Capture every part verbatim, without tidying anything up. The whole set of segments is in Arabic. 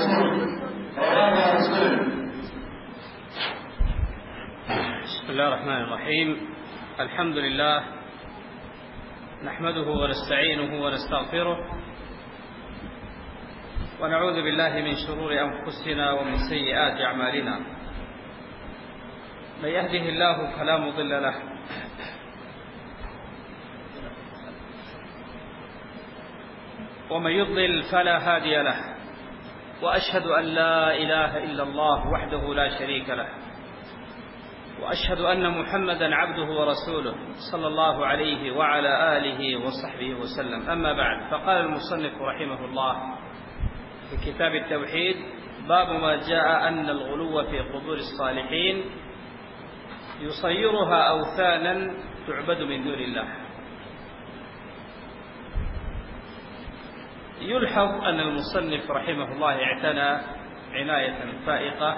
بسم الله الرحمن الرحيم. الحمد لله نحمده ونستعينه ونستغفره ونعوذ بالله من شرور أنفسنا ومن سيئات أعمالنا. من يهده الله فلا مضل له ومن يضلل فلا هادي له، وأشهد أن لا إله إلا الله وحده لا شريك له، وأشهد أن محمدا عبده ورسوله صلى الله عليه وعلى آله وصحبه وسلم. أما بعد، فقال المصنف رحمه الله في كتاب التوحيد: باب ما جاء أن الغلو في قبور الصالحين يصيرها أوثانا تعبد من دون الله. يلحظ أن المصنف رحمه الله اعتنى عناية فائقة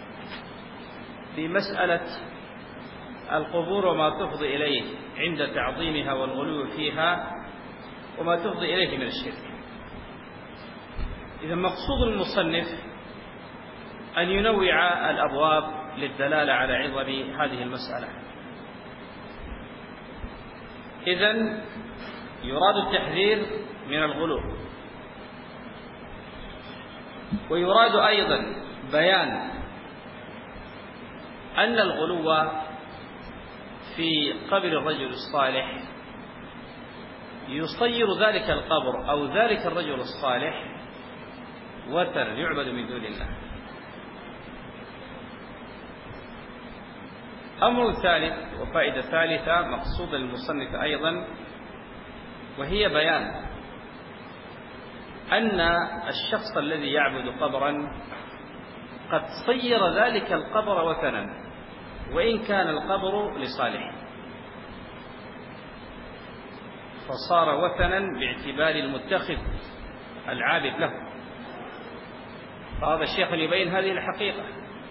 بمسألة القبور وما تفضي إليه عند تعظيمها والغلو فيها وما تفضي إليه من الشرك. إذا مقصود المصنف أن ينوع الأبواب للدلالة على عظم هذه المسألة. إذن يراد التحذير من الغلو، ويراد أيضا بيان أن الغلو في قبر الرجل الصالح يصير ذلك القبر أو ذلك الرجل الصالح وثن يعبد من دون الله. أمر ثالث وفائدة ثالثة مقصود المصنف أيضا، وهي بيان أن الشخص الذي يعبد قبرا قد صير ذلك القبر وثنا، وإن كان القبر لصالح، فصار وثنا باعتبار المتخذ العابد له. فهذا الشيخ يبين هذه الحقيقة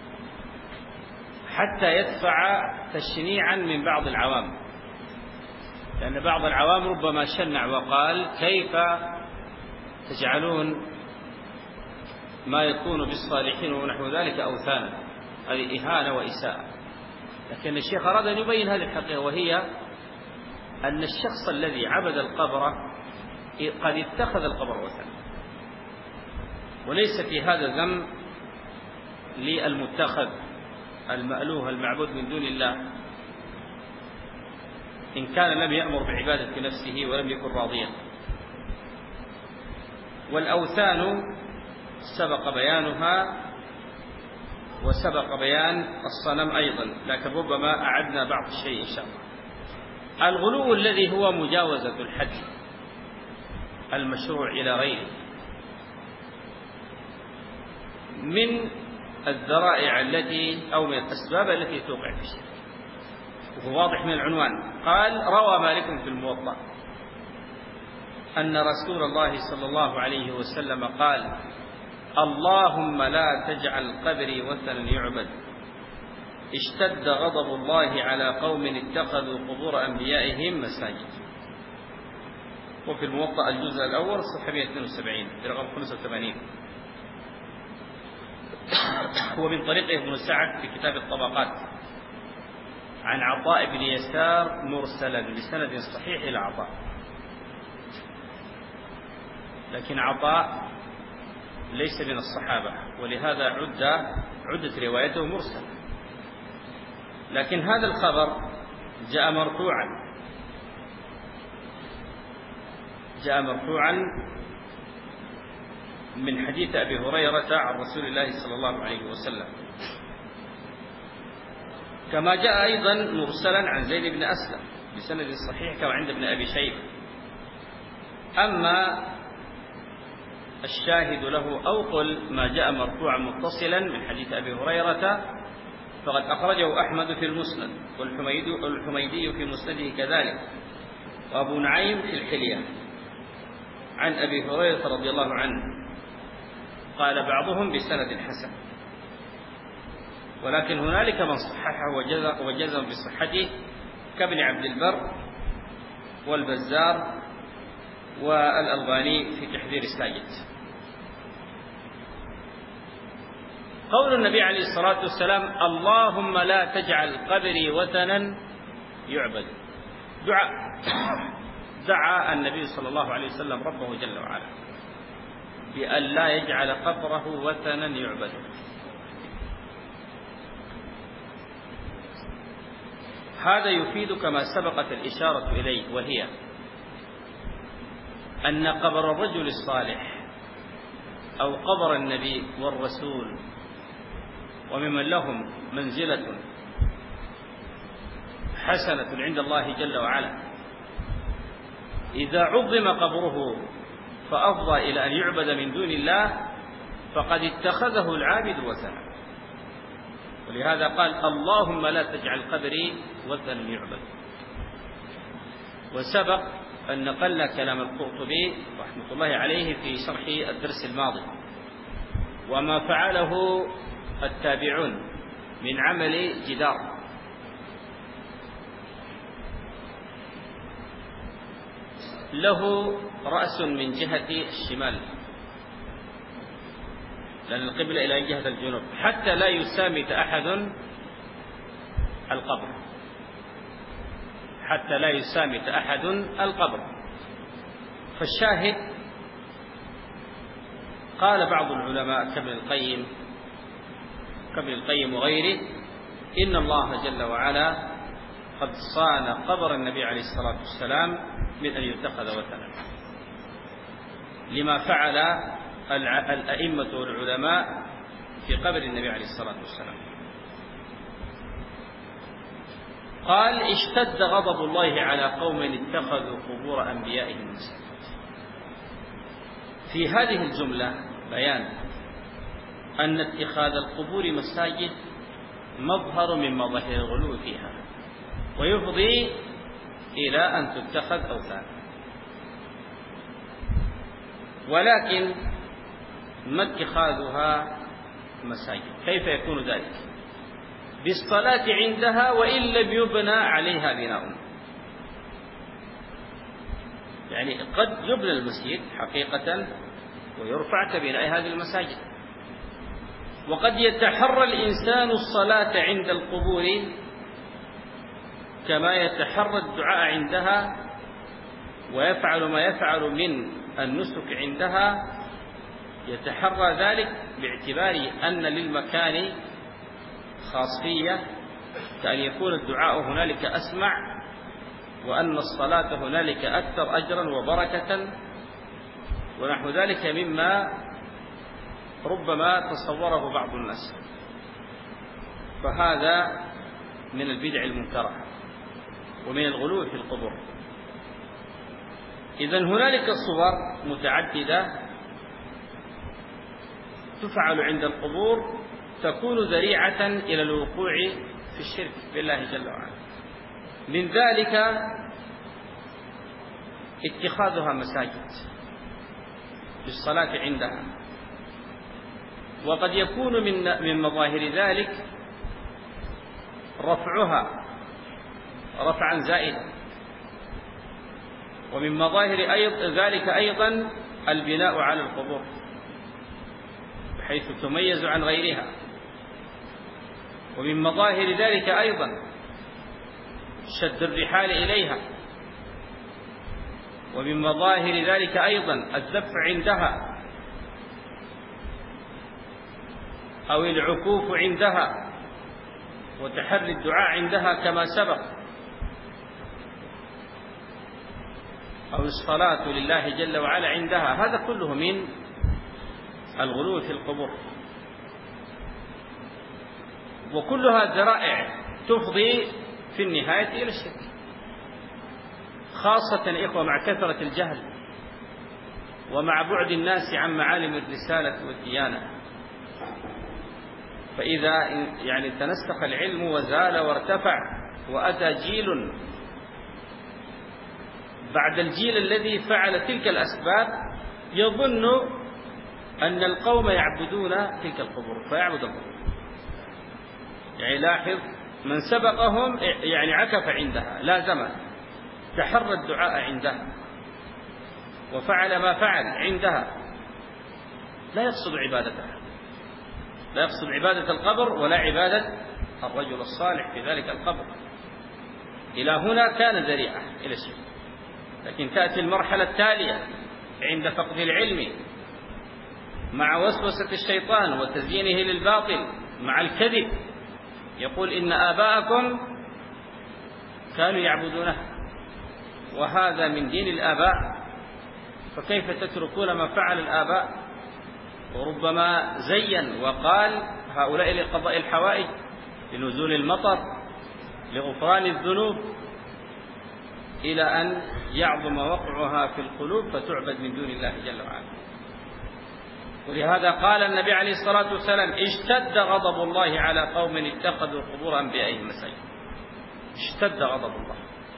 حتى يدفع تشنيعا من بعض العوام، لأن بعض العوام ربما شنع وقال: كيف تجعلون ما يكون بالصالحين ونحو ذلك أوثانا؟ هذه إهانة وإساءة. لكن الشيخ أراد أن يبين هذه الحقيقة، وهي أن الشخص الذي عبد القبر قد اتخذ القبر وثنا، وليس في هذا ذنب للمتخذ المألوه المعبود من دون الله إن كان لم يأمر بعبادة نفسه ولم يكن راضيا. والأوثان سبق بيانها وسبق بيان الصنم أيضا، لكن ربما أعدنا بعض الشيء إن شاء الله. الغلو الذي هو مجاوزة الحد المشروع إلى غيره من الذرائع التي أو من الأسباب التي توقع في الشرك، وهو واضح من العنوان. قال: روى مالك في الموطأ أن رسول الله صلى الله عليه وسلم قال: اللهم لا تجعل قبري وثنا يعبد، اشتد غضب الله على قوم اتخذوا قبور أنبيائهم مساجد. وفي الموطأ الجزء الأول صفحة مئة واثنين وسبعين برقم خمسة وثمانين. ومن طريقه ابن سعد في كتاب الطبقات عن عطاء بن يسار مرسلا بسند صحيح إلى عطاء، لكن عطاء ليس من الصحابة، ولهذا عد عدت روايته مرسلة. لكن هذا الخبر جاء مرفوعا جاء مرفوعا من حديث أبي هريرة عن رسول الله صلى الله عليه وسلم، كما جاء أيضا مرسلا عن زيد بن أسلم بسند صحيح كما عند ابن أبي شيبة. أما الشاهد له أو قل ما جاء مرفوعا متصلا من حديث أبي هريرة فقد أخرجه أحمد في المسند، والحميدي في مسنده كذلك، وأبو نعيم في الحلية عن أبي هريرة رضي الله عنه. قال بعضهم بسند حسن، ولكن هنالك من صححه وجزم بصحته كابن عبد البر والبزار والألباني في تحذير الساجد. قول النبي عليه الصلاة والسلام: اللهم لا تجعل قبري وثنا يعبد. دعاء دعا النبي صلى الله عليه وسلم ربه جل وعلا بأن لا يجعل قبره وثنا يعبد. هذا يفيد كما سبقت الإشارة إليه، وهي أن قبر الرجل الصالح أو قبر النبي والرسول وممن لهم منزلة حسنة عند الله جل وعلا، إذا عظم قبره فأفضى إلى أن يعبد من دون الله فقد اتخذه العابد وثنا. ولهذا قال: اللهم لا تجعل قبري وثنا يعبد. وسبق أن نقلنا كلام القرطبي رحمة الله عليه في شرح الدرس الماضي، وما فعله التابعون من عمل جدار له رأس من جهة الشمال، لأن القبلة إلى جهة الجنوب، حتى لا يسامت أحد القبر حتى لا يسامت أحد القبر. فالشاهد قال بعض العلماء كابن القيم كابن القيم وغيره: إن الله جل وعلا قد صان قبر النبي عليه الصلاة والسلام من أن يتخذ وثنا، لما فعل الأئمة والعلماء في قبر النبي عليه الصلاة والسلام. قال: اشتد غضب الله على قوم اتخذوا قبور أنبيائهم مساجد. في هذه الجملة بيان أن اتخاذ القبور مساجد مظهر من مظاهر الغلو فيها، ويفضي إلى أن تتخذ أوثان. ولكن ما اتخاذها مساجد؟ كيف يكون ذلك؟ بالصلاة عندها وإن لم يبنى عليها بناء. يعني قد يبنى المسجد حقيقة ويرفع كبناء هذه المساجد، وقد يتحرى الإنسان الصلاة عند القبور كما يتحرى الدعاء عندها، ويفعل ما يفعل من النسك عندها، يتحرى ذلك باعتبار أن للمكان خاصية، كأن يكون الدعاء هنالك أسمع، وأن الصلاة هنالك أكثر أجرا وبركة، ونحو ذلك مما ربما تصوره بعض الناس. فهذا من البدع المنكرة ومن الغلو في القبور. إذن هنالك صور متعددة تفعل عند القبور تكون ذريعة إلى الوقوع في الشرك بالله جل وعلا. من ذلك اتخاذها مساجد بالصلاة عندها، وقد يكون من من مظاهر ذلك رفعها رفعا زائدا، ومن مظاهر أيضا ذلك أيضا البناء على القبور بحيث تميز عن غيرها، ومن مظاهر ذلك أيضا شد الرحال إليها، ومن مظاهر ذلك أيضا الذبح عندها أو العكوف عندها وتحري الدعاء عندها كما سبق، أو الصلاة لله جل وعلا عندها. هذا كله من الغلو في القبور، وكلها ذرائع تفضي في النهاية إلى الشرك، خاصة إخوة مع كثرة الجهل ومع بعد الناس عن معالم الرسالة والديانة. فإذا يعني تنسخ العلم وزال وارتفع وأتى جيل بعد الجيل الذي فعل تلك الأسباب يظن أن القوم يعبدون تلك القبور فيعبد القبور. يعني لاحظ من سبقهم يعني عكف عندها، لازمها، تحرى الدعاء عندها، وفعل ما فعل عندها، لا يقصد عبادتها، لا يقصد عبادة القبر ولا عبادة الرجل الصالح في ذلك القبر. إلى هنا كان ذريعة إلى الشرك. لكن تأتي المرحلة التالية عند فقد العلم مع وسوسة الشيطان وتزيينه للباطل مع الكذب، يقول إن آباءكم كانوا يعبدونه وهذا من دين الآباء، فكيف تتركون ما فعل الآباء؟ وربما زين وقال هؤلاء لقضاء الحوائج، لنزول المطر، لغفران الذنوب، إلى أن يعظم وقعها في القلوب فتعبد من دون الله جل وعلا. ولهذا قال النبي عليه الصلاة والسلام اشتد غضب الله على قوم اتخذوا قبور أنبيائهم مساجد. اشتد غضب الله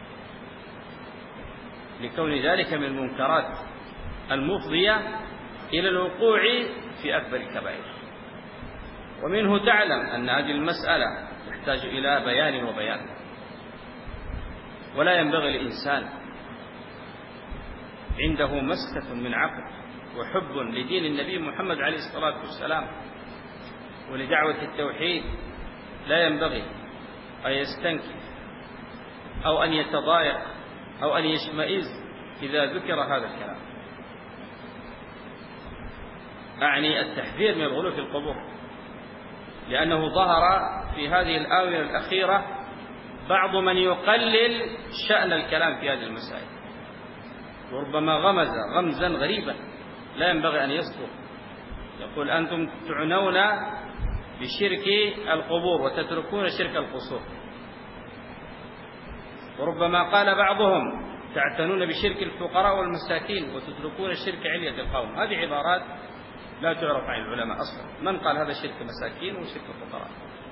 لكون ذلك من المنكرات المفضية إلى الوقوع في أكبر الكبائر. ومنه تعلم أن هذه المسألة تحتاج إلى بيان وبيان، ولا ينبغي الإنسان عنده مسكة من عقل وحب لدين النبي محمد عليه الصلاة والسلام ولدعوة التوحيد لا ينبغي أن يستنكف أو أن يتضايق أو أن يشمئز إذا ذكر هذا الكلام. أعني التحذير من الغلو في القبور، لأنه ظهر في هذه الآونة الأخيرة بعض من يقلل شأن الكلام في هذه المسائل، وربما غمز غمزا غريبا لا ينبغي أن يصدر. يقول أنتم تعنون بشرك القبور وتتركون شرك القصور، وربما قال بعضهم تعتنون بشرك الفقراء والمساكين وتتركون شرك علية القوم. هذه عبارات لا تعرف عن العلماء أصلا، من قال هذا شرك مساكين وشرك الفقراء؟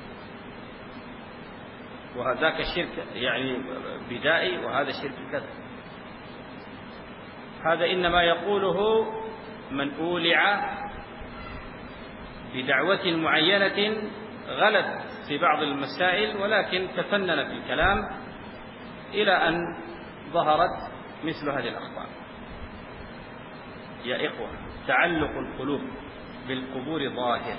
وهذاك شرك يعني بدائي وهذا شرك كذا. هذا إنما يقوله من أولع بدعوة معينة غلط في بعض المسائل ولكن تفنن في الكلام إلى أن ظهرت مثل هذه الأخبار. يا إخوة، تعلق القلوب بالقبور ظاهر،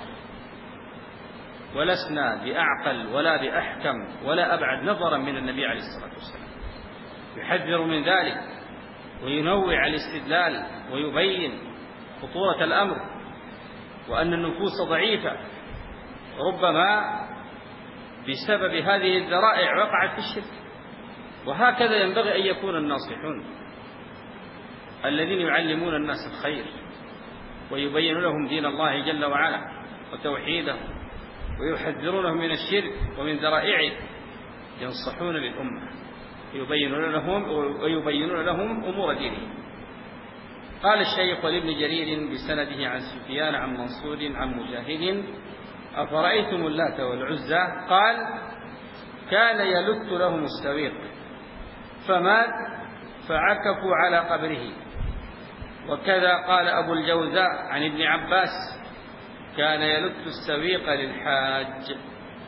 ولسنا بأعقل ولا بأحكم ولا أبعد نظرا من النبي عليه الصلاة والسلام. يحذر من ذلك وينوع الاستدلال ويبين خطورة الأمر وأن النفوس ضعيفة ربما بسبب هذه الذرائع وقعت في الشرك. وهكذا ينبغي أن يكون الناصحون الذين يعلمون الناس الخير ويبين لهم دين الله جل وعلا وتوحيده ويحذرونهم من الشرك ومن ذرائعه، ينصحون للأمة يبينون لهم ويبينون لهم أمور دينهم. قال الشيخ ولابن جرير بسنده عن سفيان عن منصور عن مجاهد أفرأيتم اللات والعزى قال كان يلت لهم السويق فمات فعكفوا على قبره. وكذا قال أبو الجوزاء عن ابن عباس كان يلت السويق للحاج.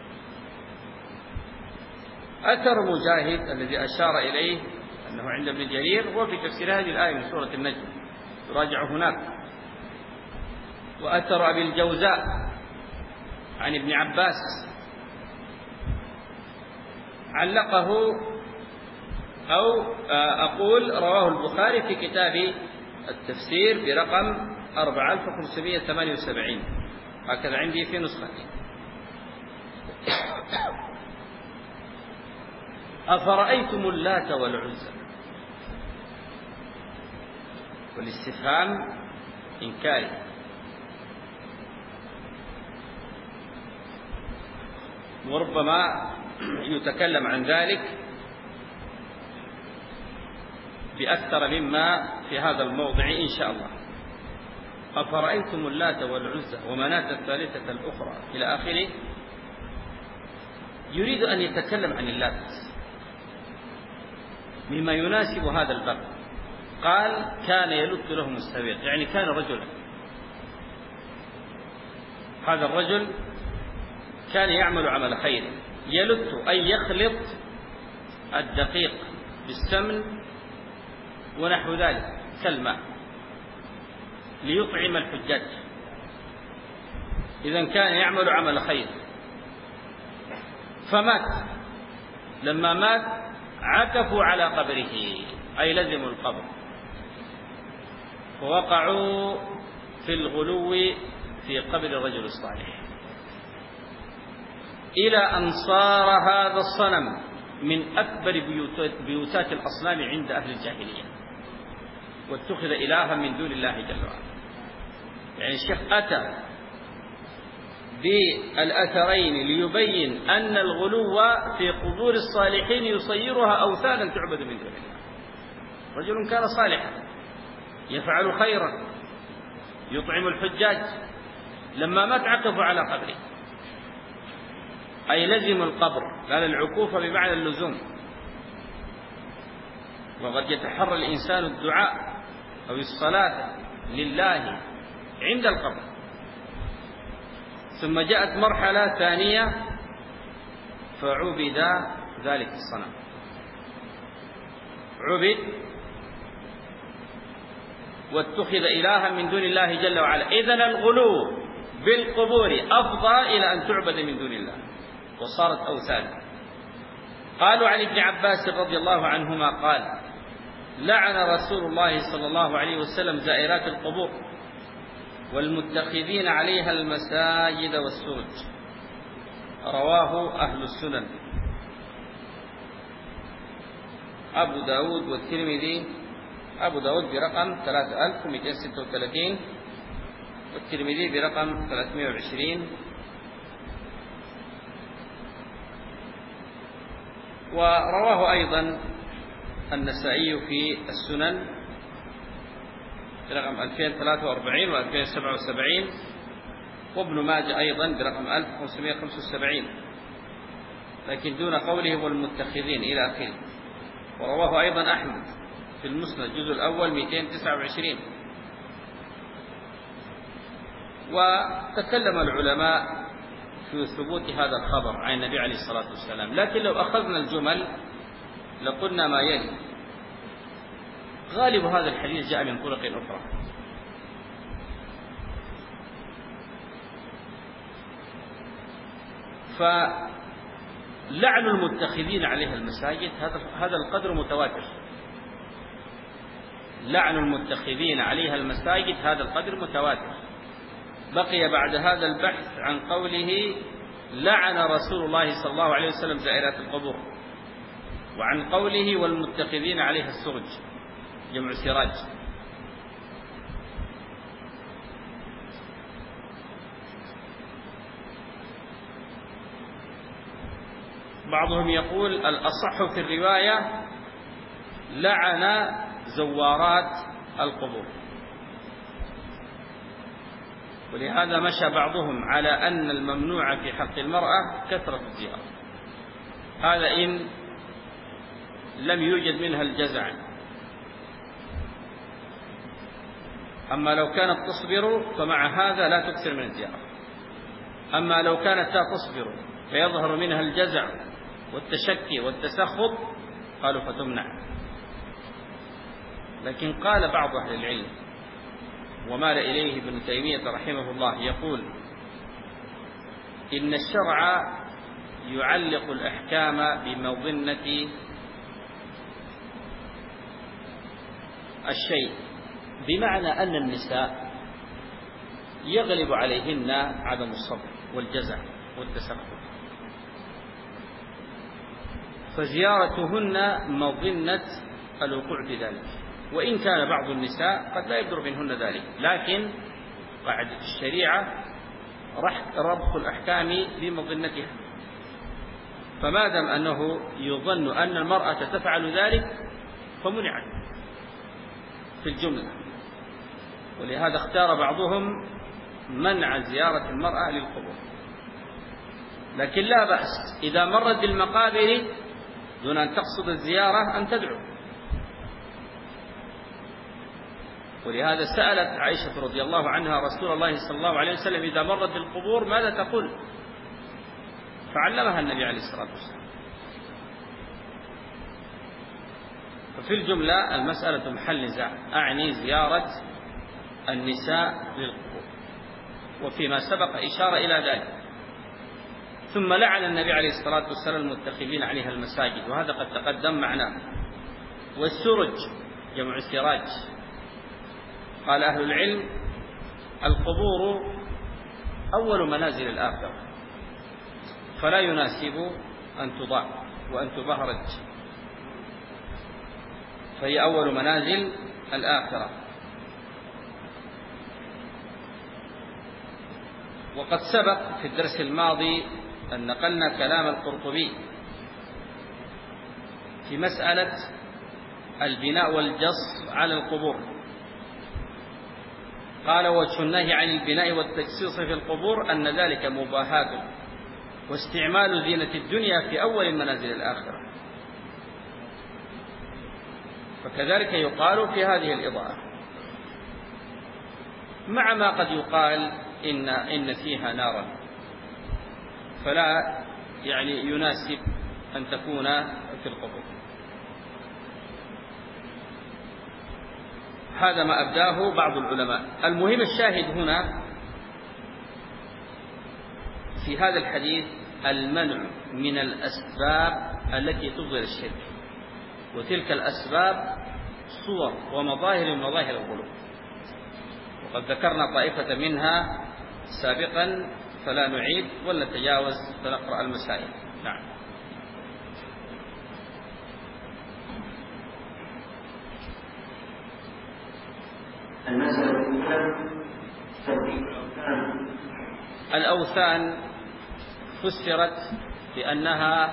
أثر مجاهد الذي أشار إليه أنه عند ابن جرير هو في تفسير هذه الآية من سورة النجم، يراجع هناك. وأثر أبي الجوزاء عن ابن عباس علقه أو أقول رواه البخاري في كتاب التفسير برقم أربعة آلاف وخمسمائة وثمانية وسبعين، هكذا عندي في نسختي. أفرأيتم اللات والعزى، والاستفهام إنكاري، وربما يتكلم عن ذلك بأكثر مما في هذا الموضع إن شاء الله. أفرأيتم اللات والعزى ومناة الثالثة الأخرى إلى آخره. يريد أن يتكلم عن اللات مما يناسب هذا الباب. قال كان يلت لهم السويق، يعني كان رجلا، هذا الرجل كان يعمل عمل خير، يلت أي يخلط الدقيق بالسمن ونحو ذلك كالماء ليطعم الحجاج. إذن كان يعمل عمل خير فمات. لما مات عكفوا على قبره، أي لزموا القبر، ووقعوا في الغلو في قبر الرجل الصالح، إلى أن صار هذا الصنم من أكبر بيوتات الأصنام عند أهل الجاهلية، واتخذ إلها من دون الله جل وعلا. يعني الشيخ أتى بالأثرين ليبين أن الغلو في قبور الصالحين يصيرها أوثانا تعبد من دون الله. رجل كان صالحا يفعل خيرا يطعم الحجاج، لما مات عكفوا على قبره، أي لزم القبر، قال العكوف بمعنى اللزوم. وقد يتحرى الإنسان الدعاء أو الصلاة لله عند القبر. ثم جاءت مرحلة ثانية فعبد ذلك الصنم، عبد واتخذ إلها من دون الله جل وعلا. إذن الغلو بالقبور أفضى إلى أن تعبد من دون الله وصارت أوثانا. قالوا عن ابن عباس رضي الله عنهما قال: لعن رسول الله صلى الله عليه وسلم زائرات القبور والمتخذين عليها المساجد والسرج. رواه أهل السنن، أبو داود والترمذي. أبو داود برقم ثلاثة آلاف ومئتين وستة وثلاثين والترمذي برقم ثلاثمائة وعشرين. ورواه أيضا النسائي في السنن برقم ألفين وثلاثة وأربعين وألفين وسبعة وسبعين، وابن ماجه أيضا برقم ألف وخمسمائة وخمسة وسبعين، لكن دون قوله والمتخذين إلى آخره. ورواه أيضا أحمد في المسند الجزء الأول مئتين وتسعة وعشرين. وتكلم العلماء في ثبوت هذا الخبر عن النبي عليه الصلاة والسلام، لكن لو أخذنا الجمل لقلنا ما يلي: غالب هذا الحديث جاء من طرق أخرى، فلعن المتخذين عليها المساجد هذا هذا القدر متواتر. لعن المتخذين عليها المساجد هذا القدر متواتر. بقي بعد هذا البحث عن قوله: لعن رسول الله صلى الله عليه وسلم زائرات القبور، وعن قوله: والمتخذين عليها السرج، جمع سراج. بعضهم يقول الأصح في الرواية: لعن زوارات القبور. ولهذا مشى بعضهم على أن الممنوع في حق المرأة كثرة الزيارة، هذا إن لم يوجد منها الجزع. أما لو كانت تصبر فمع هذا لا تكثر من الزيارة. أما لو كانت لا تصبر فيظهر منها الجزع والتشكي والتسخط قالوا فتمنع. لكن قال بعض أهل العلم ومال إليه ابن تيمية رحمه الله يقول: إن الشرع يعلق الأحكام بمظنة الشيء، بمعنى أن النساء يغلب عليهن عدم الصبر والجزع والتسخط، فزيارتهن مظنة الوقوع في ذلك. وإن كان بعض النساء قد لا يبدر منهن ذلك، لكن قاعدة الشريعة ربط الأحكام بمظنتها. فما دام أنه يظن أن المرأة تفعل ذلك فمنعت في الجملة. ولهذا اختار بعضهم منع زيارة المرأة للقبور. لكن لا بأس إذا مرت بالمقابر دون أن تقصد الزيارة أن تدعو. ولهذا سألت عائشة رضي الله عنها رسول الله صلى الله عليه وسلم: إذا مرت بالقبور ماذا تقول؟ فعلمها النبي عليه الصلاة والسلام. ففي الجملة المسألة محل نزاع، أعني زيارة النساء للقبور. وفيما سبق إشارة إلى ذلك. ثم لعن النبي عليه الصلاة والسلام المتخذين عليها المساجد، وهذا قد تقدم معناه. والسرج جمع سراج. قال أهل العلم: القبور أول منازل الآخرة، فلا يناسب أن تضاع وأن تبهرج، فهي أول منازل الآخرة. وقد سبق في الدرس الماضي أن نقلنا كلام القرطبي في مسألة البناء والجص على القبور. قال: وجه النهي عن البناء والتجصيص في القبور أن ذلك مباهاة واستعمال زينة الدنيا في أول منازل الآخرة. فكذلك يقال في هذه الإضاءة، مع ما قد يقال إن إن فيها نارا، فلا يعني يناسب أن تكون في القبور. هذا ما أبداه بعض العلماء. المهم الشاهد هنا في هذا الحديث المنع من الأسباب التي تظهر الشرك، وتلك الأسباب صور ومظاهر من مظاهر القلوب، وقد ذكرنا طائفة منها سابقا فلا نعيد ولا نتجاوز فنقرأ المسائل. نعم. الأوثان فسرت بأنها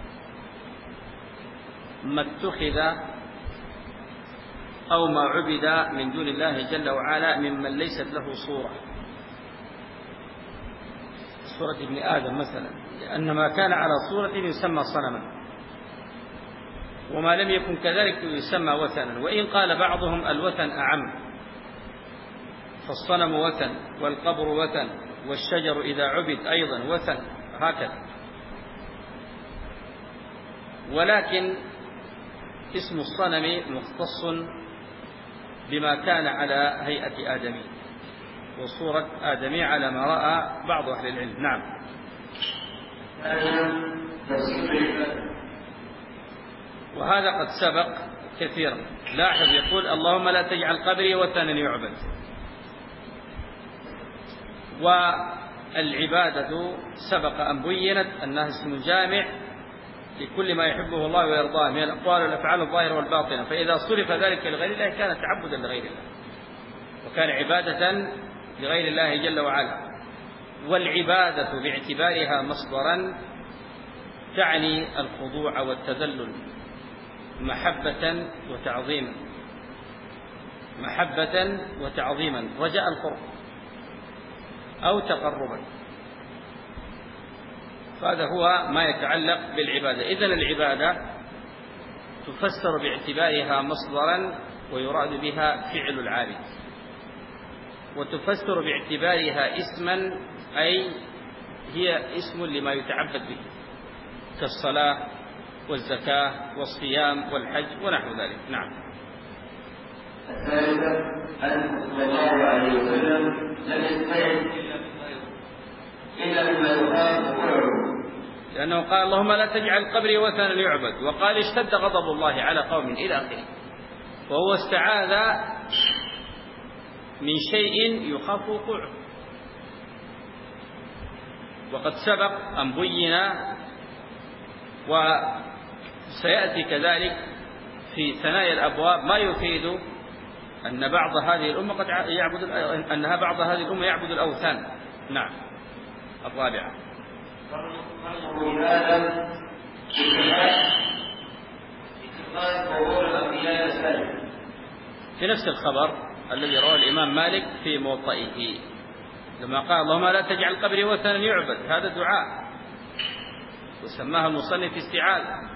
ما اتخذ أو ما عبد من دون الله جل وعلا ممن ليست له صورة، صورة ابن آدم مثلا، لأن ما كان على صورة يسمى صنما، وما لم يكن كذلك يسمى وثنا. وإن قال بعضهم الوثن أعم، فالصنم وثن والقبر وثن والشجر إذا عبد أيضا وثن، هكذا. ولكن اسم الصنم مختص بما كان على هيئة آدمي وصورة آدمي على ما رأى بعض أهل العلم. نعم. وهذا قد سبق كثيرا. لاحظ يقول: اللهم لا تجعل قبري وثنا يعبد. والعبادة سبق أن بينت أنها اسم جامع لكل ما يحبه الله ويرضاه من الأقوال والأفعال الظاهرة والباطنة، فإذا صرف ذلك لغير الله كان تعبدا لغير الله، وكان عبادة لغير الله جل وعلا. والعبادة باعتبارها مصدرا تعني الخضوع والتذلل محبة وتعظيما، محبة وتعظيما، رجاء القرب أو تقربا. فهذا هو ما يتعلق بالعبادة. إذن العبادة تفسر باعتبارها مصدرا ويراد بها فعل العابد، وتفسر باعتبارها اسما أي هي اسم لما يتعبد به كالصلاة والزكاة والصيام والحج ونحو ذلك. نعم. الثالثة أن صلى الله عليه وسلم لم يستعد إلا بما يخاف وقعه، لأنه قال: اللهم لا تجعل قبري وثنا يعبد، وقال: اشتد غضب الله على قوم إلى آخره. وهو استعاذ من شيء يخاف وقوعه. وقد سبق أن بين وسيأتي كذلك في ثنايا الأبواب ما يفيد أن بعض هذه الأمة قد يعبد أنها بعض هذه الأمة يعبد الأوثان. نعم. الرابعة في نفس الخبر الذي رواه الإمام مالك في موطئه لما قال: اللهم لا تجعل قبري وثنا يعبد، هذا دعاء وسماها المصنف استعاذة.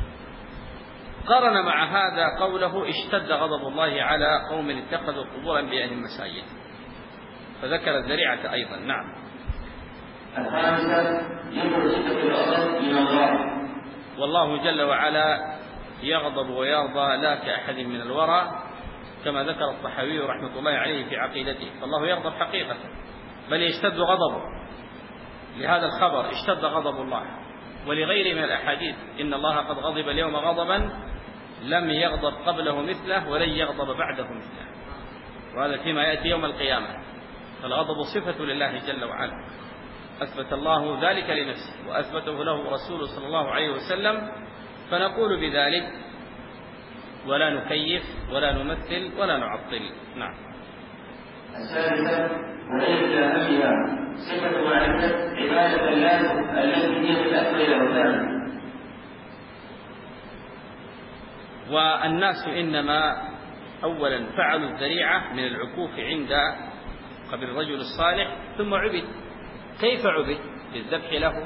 قرن مع هذا قوله: اشتد غضب الله على قوم اتخذوا قبور أنبيائهم مساجد، فذكر الذريعة أيضا. نعم. الخامسة يمر الغضب من الله، والله جل وعلا يغضب ويرضى لا كأحد من الورى، كما ذكر الطحاوي رحمة الله عليه في عقيدته. فالله يغضب حقيقة بل يشتد غضبه. لهذا الخبر اشتد غضب الله، ولغيره من الأحاديث إن الله قد غضب اليوم غضبا لم يغضب قبله مثله ولن يغضب بعده مثله، وهذا فيما يأتي يوم القيامة. فالغضب صفة لله جل وعلا، أثبت الله ذلك لنفسه وأثبته له رسوله صلى الله عليه وسلم، فنقول بذلك ولا نكيف ولا نمثل ولا نعطل. نعم. الثالثة وليس أهلها صفة معرفة عبادة الله التي هي بالأكل الأوثان. والناس إنما أولا فعلوا الذريعة من العكوف عند قبر الرجل الصالح ثم عبد. كيف عبد؟ بالذبح له،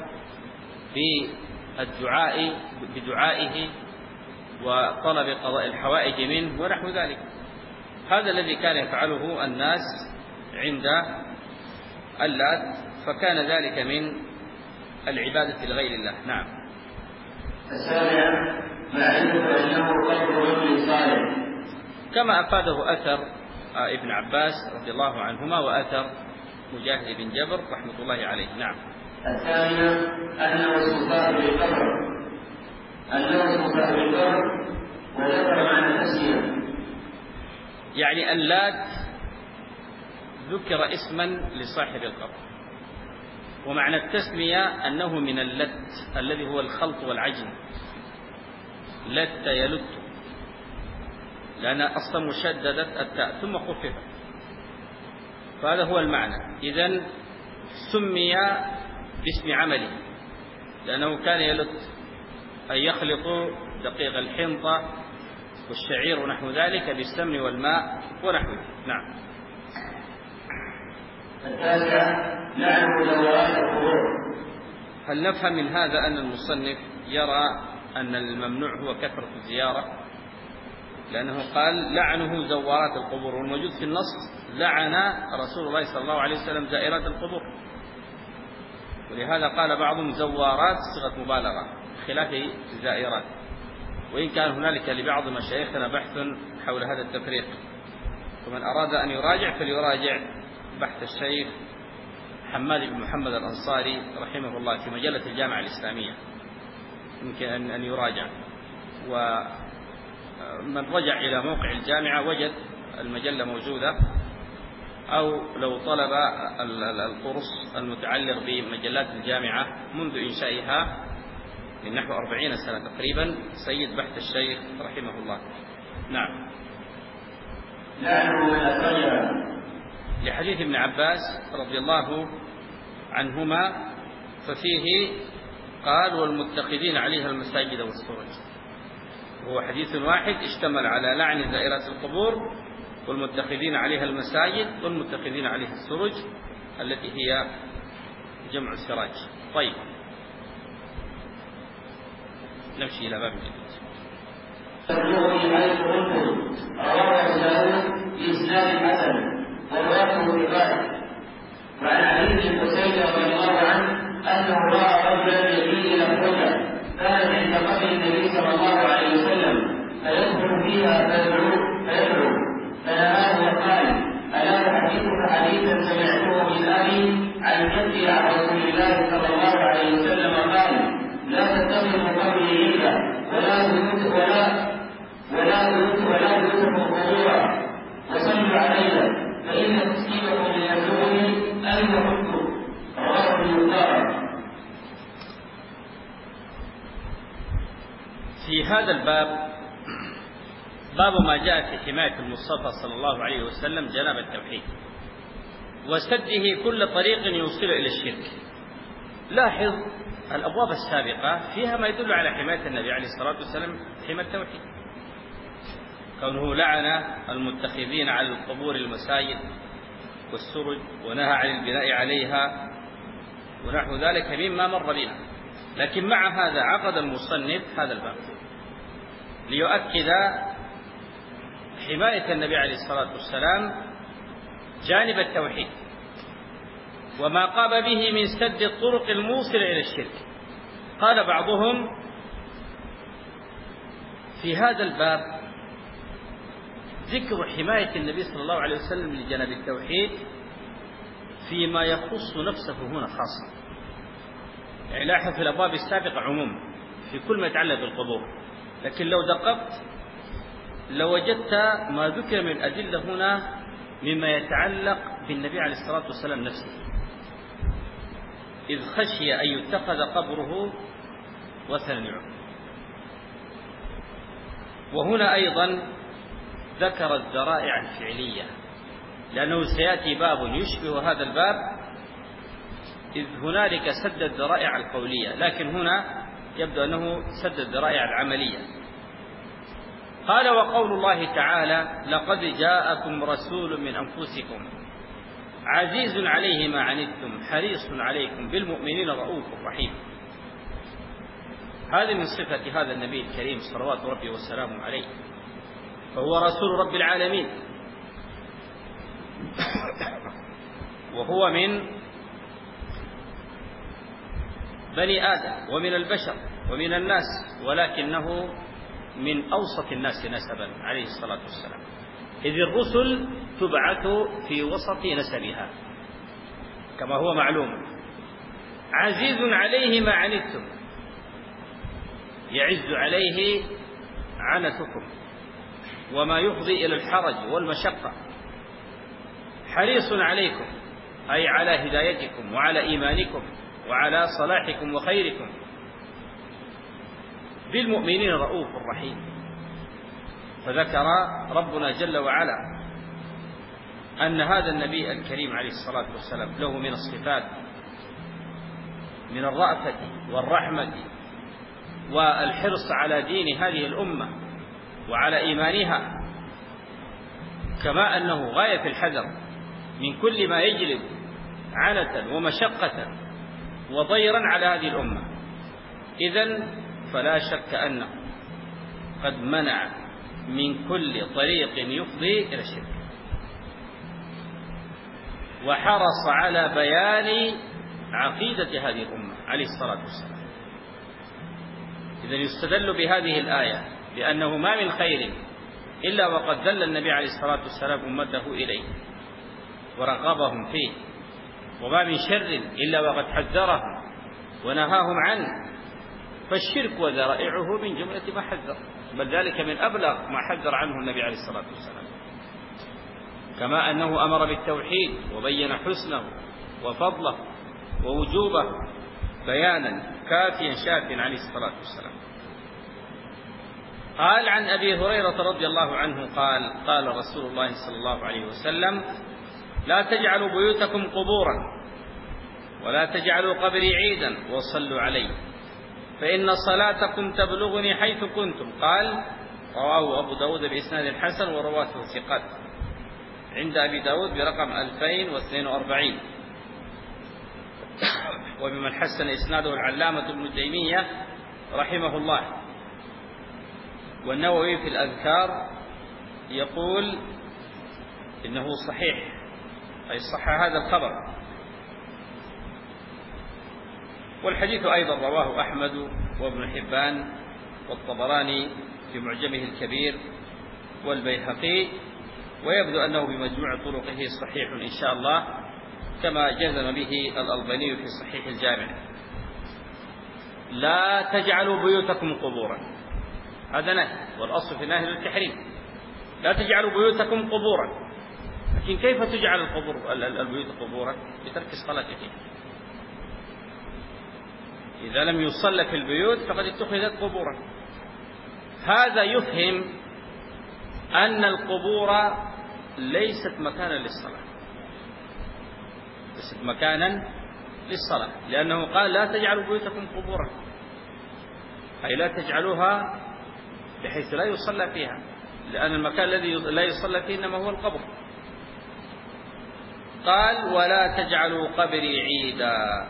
بالدعاء بدعائه وطلب قضاء الحوائج منه ونحو ذلك. هذا الذي كان يفعله الناس عند اللات، فكان ذلك من العبادة لغير الله. نعم. السابعة معرفة أنه قبر رجل صالح، كما أفاده أثر ابن عباس رضي الله عنهما وأثر مجاهد بن جبر رحمة الله عليه. نعم. الثانية أنه صفاء بالقبر، أنه صفاء بالقبر وذكر معنى التسمية، يعني اللات ذكر اسما لصاحب القبر، ومعنى التسمية أنه من اللت الذي هو الخلط والعجن، لت يلت، لأن أصلا مشددت التاء ثم خففت، فهذا هو المعنى. إذن سمي باسم عمله لأنه كان يلت، أي يخلط دقيق الحنطة والشعير ونحو ذلك بالسمن والماء ونحوه. نعم. التاسعة لعنه زوارات القبور. هل نفهم من هذا أن المصنف يرى أن الممنوع هو كثرة الزيارة؟ لأنه قال لعنه زوارات القبور، والموجود في النص لعن رسول الله صلى الله عليه وسلم زائرات القبور، ولهذا قال بعضهم زوارات صيغة مبالغة خلاف الزائرات، وإن كان هنالك لبعض مشايخنا بحث حول هذا التفريق، ومن أراد أن يراجع فليراجع بحث الشيخ حماد بن محمد الأنصاري رحمه الله في مجلة الجامعة الإسلامية، يمكن أن يراجع. ومن رجع إلى موقع الجامعة وجد المجلة موجودة، أو لو طلب القرص المتعلق بمجلات الجامعة منذ إنشائها من نحو أربعين سنة تقريبا سيد بحث الشيخ رحمه الله. نعم. لحديث ابن عباس رضي الله عنهما ففيه قال والمتخذين عليها المساجد والسرج، هو حديث واحد اشتمل على لعن زائرات القبور والمتخذين عليها المساجد والمتخذين عليها السرج التي هي جمع السراج. طيب نمشي إلى باب جديد. وعن علي بن حسين رضي الله عنه أنه رأى رجلا يميل إلى الرجع كانت عند قبر النبي صلى الله عليه وسلم فيدخل فيها فيدعو فيدعو فنهاه وقال ألا أحدثك حديثا سمعته من أبي عن جدي عن رسول الله صلى الله عليه وسلم قال لا تتخذوا قبري عيدا ولا بيوت ولا ولا بيوت ولا بيوتكم قبورا وصلوا عليها فإن تصيبكم من يدعوني أن يحطوا. رواه البخاري. في هذا الباب باب ما جاء في حماية المصطفى صلى الله عليه وسلم جناب التوحيد وسده كل طريق يوصل إلى الشرك. لاحظ الأبواب السابقة فيها ما يدل على حماية النبي عليه الصلاة والسلام حماية التوحيد، كونه لعن المتخذين على القبور المساجد والسرج ونهى عن البناء عليها ونحو ذلك مما مر بنا. لكن مع هذا عقد المصنف هذا الباب ليؤكد حماية النبي عليه الصلاة والسلام جانب التوحيد وما قام به من سد الطرق الموصلة إلى الشرك. قال بعضهم في هذا الباب ذكر حماية النبي صلى الله عليه وسلم لجانب التوحيد فيما يخص نفسه هنا خاصة. يعني لاحظ في الأبواب السابقة عموم في كل ما يتعلق بالقبور، لكن لو دققت لوجدت ما ذكر من أدلة هنا مما يتعلق بالنبي عليه الصلاة والسلام نفسه، إذ خشي أن يتخذ قبره وثنا يعبد. وهنا أيضا ذكر الذرائع الفعلية، لأنه سيأتي باب يشبه هذا الباب، إذ هنالك سد الذرائع القولية، لكن هنا يبدو أنه سد الذرائع العملية. قال: وقول الله تعالى: لقد جاءكم رسول من أنفسكم عزيز عليه ما عنتم حريص عليكم بالمؤمنين رؤوف رحيم. هذه من صفة هذا النبي الكريم صلوات ربي وسلامه عليه، فهو رسول رب العالمين، وهو من بني آدم ومن البشر ومن الناس، ولكنه من أوسط الناس نسبا عليه الصلاة والسلام، إذ الرسل تبعث في وسط نسبها كما هو معلوم. عزيز عليه ما عنتم، يعز عليه عنتكم وما يفضي إلى الحرج والمشقة. حريص عليكم أي على هدايتكم وعلى إيمانكم وعلى صلاحكم وخيركم. بالمؤمنين رؤوف رحيم. فذكر ربنا جل وعلا أن هذا النبي الكريم عليه الصلاة والسلام له من الصفات من الرأفة والرحمة والحرص على دين هذه الأمة وعلى إيمانها، كما أنه غاية الحذر من كل ما يجلب عنة ومشقة وضيرا على هذه الأمة. إذن فلا شك أنه قد منع من كل طريق يفضي إلى الشرك، وحرص على بيان عقيدة هذه الأمة عليه الصلاة والسلام. إذن يستدل بهذه الآية بأنه ما من خير إلا وقد دل النبي عليه الصلاة والسلام أمته إليه ورغبهم فيه، وما من شر إلا وقد حذرهم ونهاهم عنه. فالشرك وذرائعه من جملة ما حذر، بل ذلك من أبلغ ما حذر عنه النبي عليه الصلاة والسلام، كما أنه أمر بالتوحيد وبين حسنه وفضله ووجوبه بيانا كافيا شافيا عليه الصلاة والسلام. قال عن أبي هريرة رضي الله عنه قال: قال رسول الله صلى الله عليه وسلم: لا تجعلوا بيوتكم قبورا ولا تجعلوا قبري عيدا وصلوا علي فإن صلاتكم تبلغني حيث كنتم. قال: رواه أبو داود بإسناد حسن ورواته ثقات، عند أبي داود برقم ألفين واثنين وأربعين، وبمن حسن إسناده العلامة ابن تيمية رحمه الله. والنووي في الأذكار يقول إنه صحيح، أي صح هذا الخبر. والحديث أيضا رواه أحمد وابن حبان والطبراني في معجمه الكبير والبيهقي، ويبدو أنه بمجموع طرقه صحيح إن شاء الله، كما جزم به الألباني في صحيح الجامع. لا تجعلوا بيوتكم قبورا، هذا نهي، والأصل في النهي للتحريم. لا تجعلوا بيوتكم قبورا، لكن كيف تجعل القبور البيوت قبورا؟ بترك الصلاة فيها. إذا لم يصلى في البيوت فقد اتخذت قبورا. هذا يفهم أن القبور ليست مكانا للصلاة، ليست مكانا للصلاة، لأنه قال: لا تجعلوا بيوتكم قبورا، أي لا تجعلوها بحيث لا يصلى فيها، لأن المكان الذي لا يصلى فيه إنما هو القبر. قال: ولا تجعلوا قبري عيدا،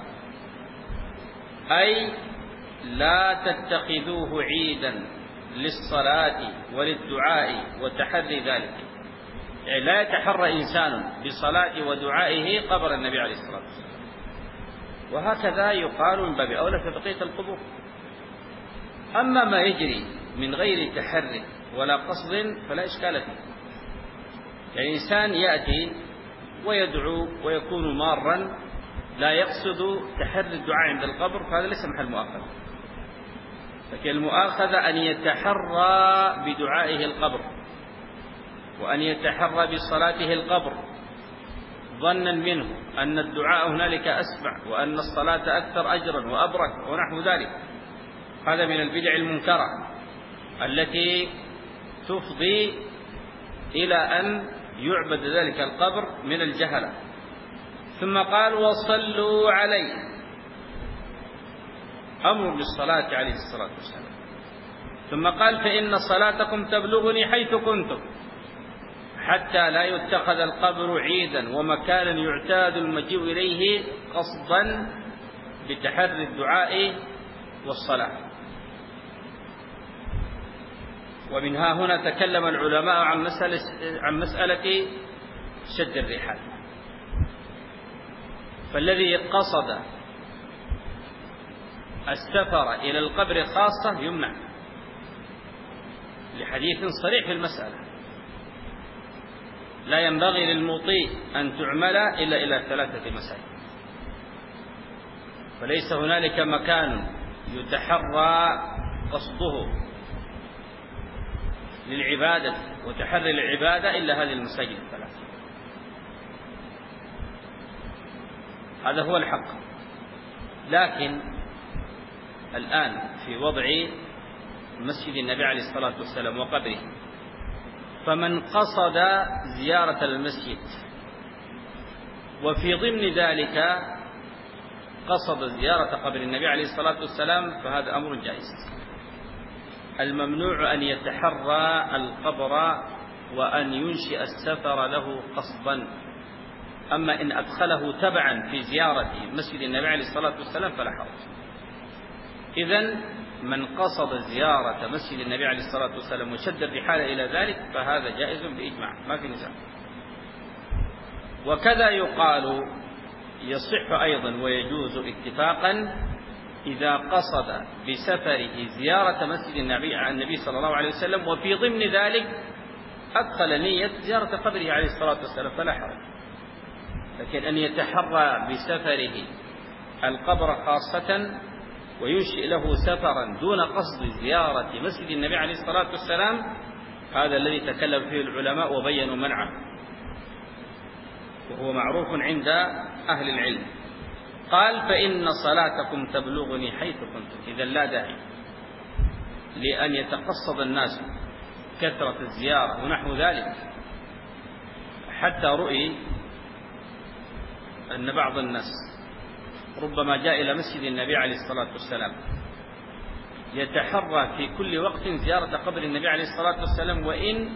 أي لا تتخذوه عيدا للصلاة وللدعاء وتحري ذلك، يعني لا يتحرى إنسان بصلاة ودعائه قبر النبي عليه الصلاة والسلام. وهكذا يقال من باب أولى في بقية القبور. أما ما يجري من غير تحري ولا قصد فلا إشكال فيه. يعني إنسان يأتي ويدعو ويكون مارا لا يقصد تحري الدعاء عند القبر، فهذا ليس محل مؤاخذة. لكن المؤاخذة أن يتحرى بدعائه القبر، وأن يتحرى بصلاته القبر ظنا منه أن الدعاء هنالك أسمع، وأن الصلاة أكثر أجرا وأبرك ونحو ذلك. هذا من البدع المنكرة التي تفضي إلى أن يعبد ذلك القبر من الجهلة. ثم قال وصلوا عليه، أمر بالصلاة عليه الصلاة والسلام. ثم قال فإن صلاتكم تبلغني حيث كنتم حتى لا يتخذ القبر عيدا ومكانا يعتاد المجيء إليه قصدا بتحري الدعاء والصلاة. ومن ها هنا تكلم العلماء عن مسألة, عن مسألة شد الرحال. فالذي قصد السفر إلى القبر خاصة يمنع لحديث صريح في المسألة: لا ينبغي للمطيع أن تعمل إلا إلى ثلاثة مسائل. فليس هنالك مكان يتحرى قصده للعبادة وتحري العبادة إلا هذه المساجد الثلاثة. هذا هو الحق. لكن الآن في وضع مسجد النبي عليه الصلاة والسلام وقبره، فمن قصد زيارة المسجد وفي ضمن ذلك قصد زيارة قبر النبي عليه الصلاة والسلام فهذا أمر جائز. الممنوع أن يتحرى القبر وأن ينشئ السفر له قصدا. أما إن أدخله تبعا في زيارة مسجد النبي عليه الصلاة والسلام فلا حرج. إذن من قصد زيارة مسجد النبي عليه الصلاة والسلام وشد الرحال إلى ذلك فهذا جائز بإجماع، ما في نزاع. وكذا يقال يصح أيضا ويجوز اتفاقا إذا قصد بسفره زيارة مسجد النبي النبي صلى الله عليه وسلم وفي ضمن ذلك أدخل نية زيارة قبره عليه الصلاة والسلام فلا حرج. لكن أن يتحرى بسفره القبر خاصة وينشئ له سفرا دون قصد زيارة مسجد النبي عليه الصلاة والسلام هذا الذي تكلم فيه العلماء وبينوا منعه، وهو معروف عند أهل العلم. قال فإن صلاتكم تبلغني حيث كنتم. إذا لا داعي لأن يتقصد الناس كثرة الزيارة ونحو ذلك، حتى رؤي أن بعض الناس ربما جاء إلى مسجد النبي عليه الصلاة والسلام يتحرى في كل وقت زيارة قبر النبي عليه الصلاة والسلام، وإن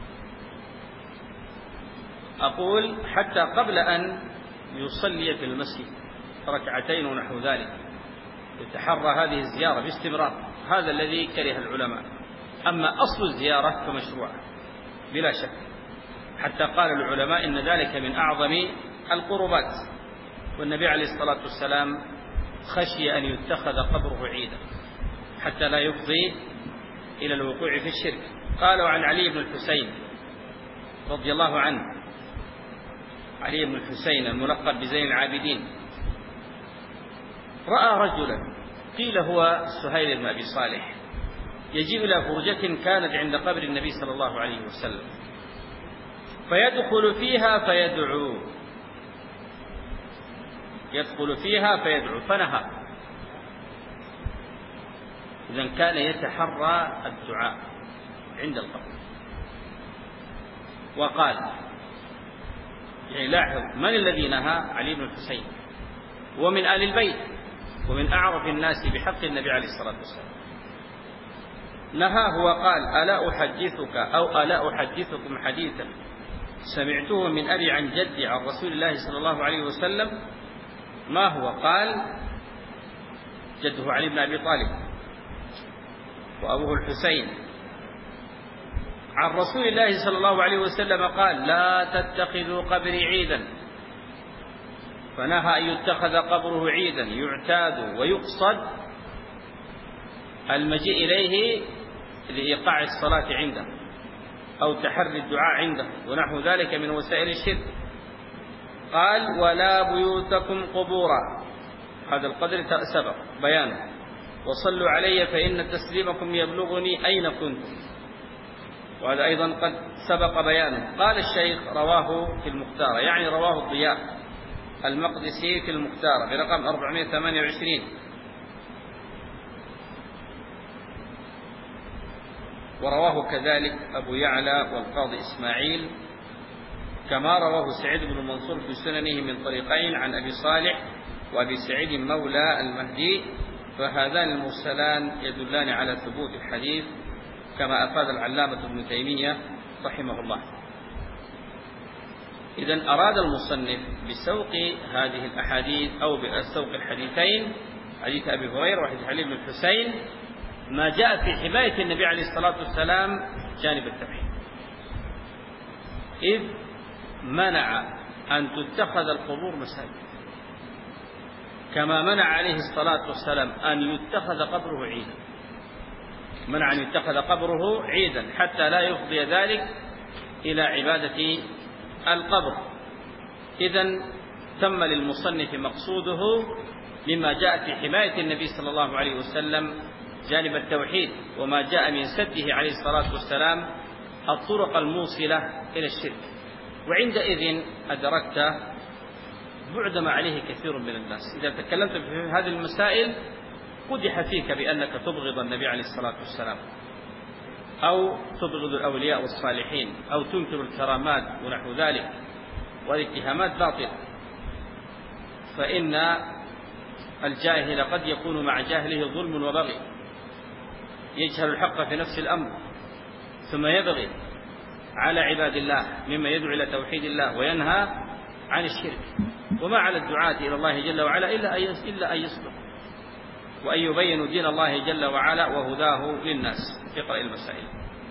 أقول حتى قبل أن يصلي في المسجد ركعتين ونحو ذلك يتحرى هذه الزيارة باستمرار. هذا الذي كره العلماء. أما أصل الزيارة فمشروعة بلا شك، حتى قال العلماء إن ذلك من أعظم القربات. والنبي عليه الصلاة والسلام خشي أن يتخذ قبره عيدا حتى لا يفضي إلى الوقوع في الشرك. قالوا عن علي بن الحسين رضي الله عنه، علي بن الحسين الملقب بزين العابدين، رأى رجلا قيل هو سهيل بن أبي صالح يجيء إلى فرجة كانت عند قبر النبي صلى الله عليه وسلم فيدخل فيها فيدعو يدخل فيها فيدعو فنهى. إذن كان يتحرى الدعاء عند القبر. وقال يعني لاحظ من الذي نهى؟ علي بن الحسين، ومن آل البيت ومن أعرف الناس بحق النبي عليه الصلاة والسلام. نهاه وقال ألا أحدثك أو ألا أحدثكم حديثا سمعته من أبي عن جدي عن رسول الله صلى الله عليه وسلم؟ ما هو؟ قال جده علي بن أبي طالب وأبوه الحسين عن رسول الله صلى الله عليه وسلم قال لا تتخذوا قبري عيدا، فنهى أن يتخذ قبره عيدا يعتاد ويقصد المجيء إليه لإيقاع الصلاة عنده أو تحري الدعاء عنده ونحو ذلك من وسائل الشرك. قال ولا بيوتكم قبورا، هذا القدر سبق بيانه. وصلوا علي فإن تسليمكم يبلغني أين كنتم، وهذا أيضا قد سبق بيانه. قال الشيخ رواه في المختار، يعني رواه الضياء المقدسي في المختار برقم أربعمائة وثمانية وعشرين. ورواه كذلك أبو يعلى والقاضي إسماعيل، كما رواه سعيد بن المنصور في سننه من طريقين عن أبي صالح وأبي سعيد مولى المهدي، فهذان المرسلان يدلان على ثبوت الحديث كما أفاد العلامة ابن تيمية رحمه الله. إذن أراد المصنف بسوق هذه الأحاديث أو بسوق الحديثين، حديث أبي هريرة وحديث علي بن الحسين، ما جاء في حماية النبي عليه الصلاة والسلام جانب التوحيد، إذ منع أن تتخذ القبور مساجد، كما منع عليه الصلاة والسلام أن يتخذ قبره عيدا، منع أن يتخذ قبره عيدا حتى لا يفضي ذلك إلى عبادة القبر. إذن تم للمصنف مقصوده مما جاء في حماية النبي صلى الله عليه وسلم جانب التوحيد، وما جاء من سده عليه الصلاة والسلام الطرق الموصلة إلى الشرك. وعندئذ أدركت بعد ما عليه كثير من الناس. إذا تكلمت في هذه المسائل قدح فيك بأنك تبغض النبي عليه الصلاة والسلام، أو تبغض الأولياء والصالحين، أو تنكر الكرامات ونحو ذلك، والاتهامات باطلة. فإن الجاهل قد يكون مع جاهله ظلم وبغي، يجهل الحق في نفس الأمر ثم يبغي على عباد الله مما يدعو إلى توحيد الله وينهى عن الشرك. وما على الدعاة إلى الله جل وعلا إلا أن يصبروا وأن يبينوا دين الله جل وعلا وهداه للناس. اقرأ المسائل.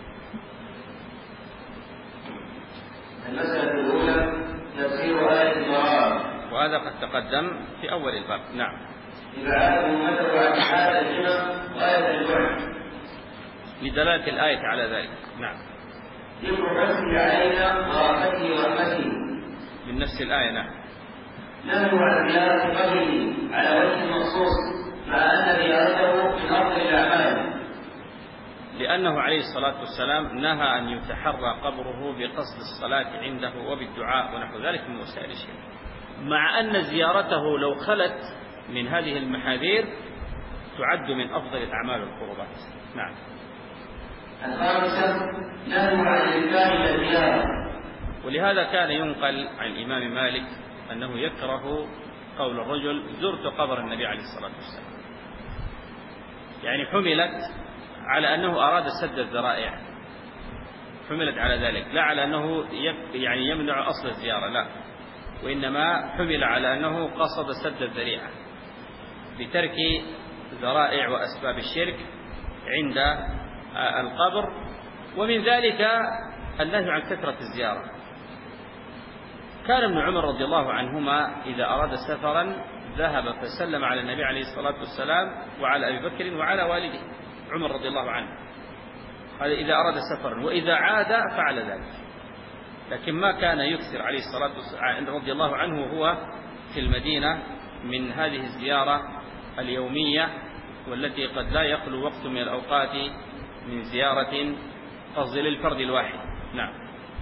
المسألة الأولى تفسير آية البراءة، وهذا قد تقدم في أول الباب. نعم. إبعاد أمته عن حالة الجنة وآية البعد، لدلالة الآية على ذلك. نعم. ذكر نفسه علينا ورحمته ورحمته من نفس الآية. نعم. نهي عن زيارة قبره على وجه مخصوص، مع أن زيارته من أفضل الأعمال، لأنه عليه الصلاة والسلام نهى أن يتحرى قبره بقصد الصلاة عنده وبالدعاء ونحو ذلك من وسائل الشرك، مع أن زيارته لو خلت من هذه المحاذير تعد من أفضل الأعمال والقربات. نعم. الخامسة نهي عن الإمكان الزيارة، ولهذا كان ينقل عن الإمام مالك أنه يكره قول الرجل زرت قبر النبي عليه الصلاة والسلام، يعني حملت على أنه أراد سد الذرائع، حملت على ذلك، لا على أنه يعني يمنع أصل الزيارة، لا، وإنما حمل على أنه قصد سد الذريعة بترك ذرائع وأسباب الشرك عند القبر. ومن ذلك النهي عن كثرة الزيارة. كان ابن عمر رضي الله عنهما إذا أراد سفرا ذهب فسلم على النبي عليه الصلاة والسلام وعلى أبي بكر وعلى والده عمر رضي الله عنه، هذا إذا أراد سفرا، وإذا عاد فعل ذلك، لكن ما كان يكثر عليه الصلاة والسلام رضي الله عنه وهو في المدينة من هذه الزيارة اليومية، والتي قد لا يخلو وقت من الأوقات من زيارة قصد للفرد الواحد. نعم.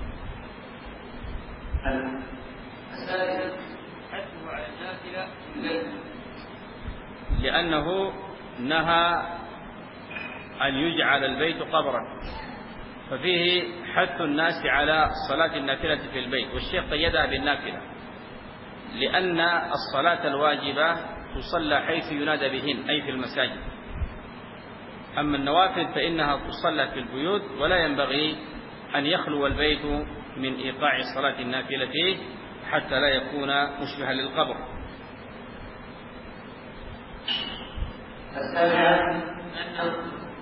حثه على النافلة لأنه نهى أن يجعل البيت قبرا، ففيه حث الناس على صلاة النافلة في البيت، والشيخ قيدها بالنافلة لأن الصلاة الواجبة تصلى حيث ينادى بهن، أي في المساجد، أما النوافل فإنها تصلى في البيوت، ولا ينبغي أن يخلو البيت من إيقاع صلاة النافلة فيه حتى لا يكون مشبها للقبر. السابعة أنه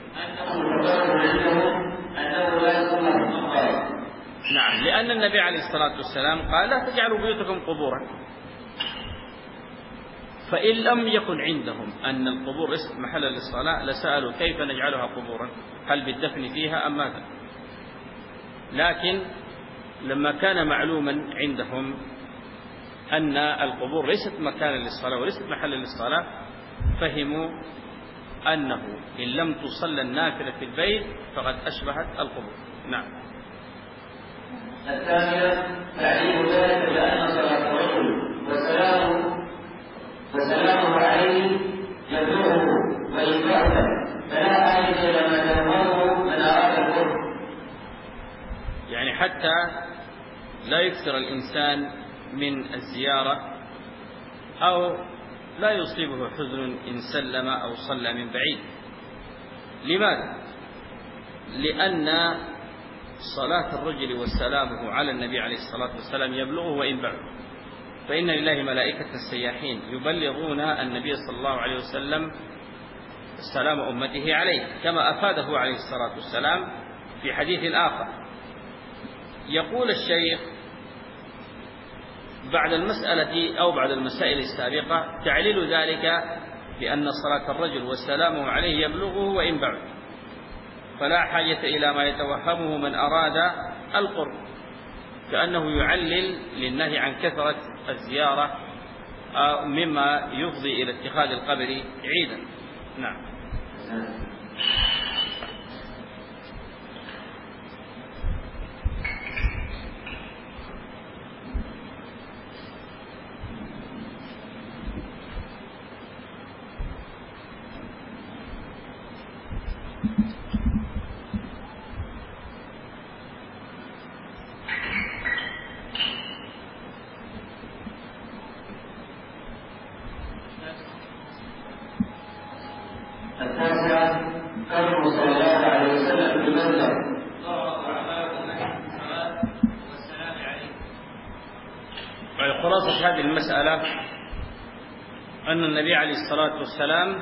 أنه لا يصلى في المقابر. نعم، لأن النبي عليه الصلاة والسلام قال لا تجعلوا بيوتكم قبورا، فإن لم يكن عندهم أن القبور محل للصلاة لسألوا كيف نجعلها قبورا، هل بالدفن فيها أم ماذا؟ لكن لما كان معلوما عندهم أن القبور ليست مكانا للصلاة وليست محلا للصلاة، فهموا أنه إن لم تصلى النافلة في البيت فقد أشبهت القبور. نعم. الثانية تعليم ذلك بأن صلاة الرجل وسلامه وسلامه عليه يبلغه وإن بعده فلا حاجة إلى ما تهمه من أراد القرب. يعني حتى لا يكثر الإنسان من الزيارة أو لا يصيبه حزن إن سلم أو صلى من بعيد. لماذا؟ لأن صلاة الرجل وسلامه على النبي عليه الصلاة والسلام يبلغه وإن بعد، فإن لله ملائكة سياحين يبلغون النبي صلى الله عليه وسلم سلام أمته عليه، كما أفاده عليه الصلاة والسلام في حديث آخر. يقول الشيخ بعد المسألة أو بعد المسائل السابقة تعليل ذلك بأن صلاة الرجل وسلامه عليه يبلغه وإن بعد، فلا حاجة إلى ما يتوهمه من أراد القرب، كأنه يعلل للنهي عن كثرة الزيارة مما يفضي إلى اتخاذ القبر عيدا. نعم. خلاصة هذه المسألة أن النبي عليه الصلاة والسلام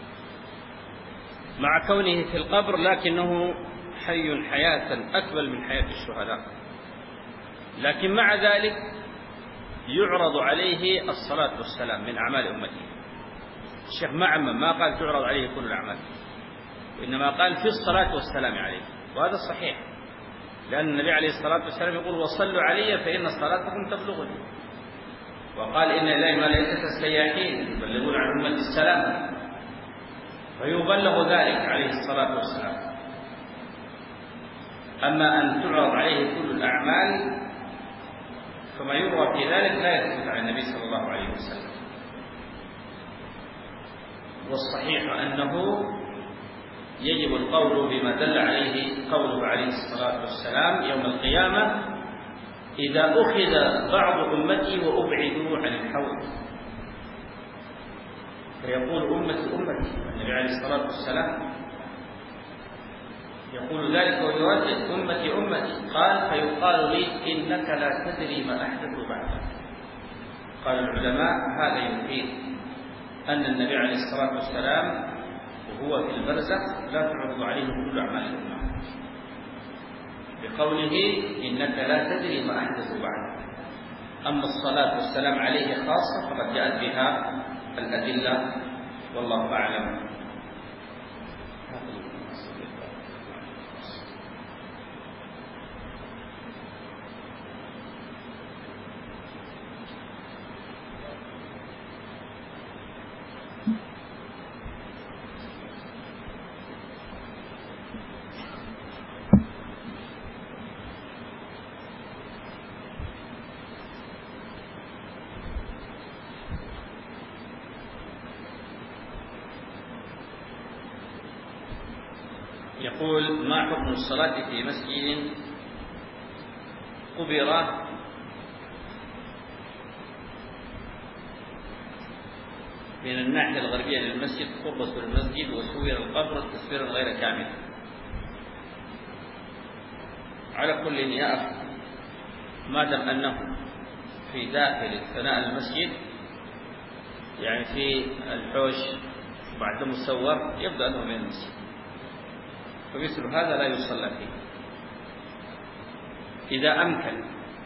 مع كونه في القبر لكنه حي حياة أكمل من حياة الشهداء، لكن مع ذلك يعرض عليه الصلاة والسلام من أعمال أمته. الشيخ معمم ما قال تعرض عليه كل الأعمال، وإنما قال في الصلاة والسلام عليه، وهذا صحيح، لأن النبي عليه الصلاة والسلام يقول وصلوا علي فإن صلاتكم تبلغني، وقال إن إليه ملائكة السياحين يبلغون عن أمة السلام، فيبلغ ذلك عليه الصلاة والسلام. أما أن تعرض عليه كل الأعمال فما يروى في ذلك لا يثبت عن النبي صلى الله عليه وسلم. والصحيح أنه يجب القول بما دل عليه قوله عليه الصلاة والسلام يوم القيامة إذا أخذ بعض أمتي وأبعدوا عن الحوض، فيقول أمتي أمتي، النبي عليه الصلاة والسلام يقول ذلك ويردد أمتي أمتي، قال فيقال لي إنك لا تدري ما أحدث بعدك. قال العلماء هذا يفيد أن النبي عليه الصلاة والسلام وهو في البرزخ لا تعرض عليه كل أعمال الأمة، بقوله إنك لا تدري ما أحدث بعدك. أما الصلاة والسلام عليه خاصة فقد جاءت بها الأدلة، والله أعلم. يقول ما حكم الصلاة في مسجد قبر من الناحية الغربية للمسجد قربة المسجد وسوي القبر تسويرا غير كامل؟ على كل يا أخي ما دام أنه في داخل ثناء المسجد، يعني في الحوش بعد مسور، يبدأ أنه من المسجد، فمثل هذا لا يصلى فيه. إذا أمكن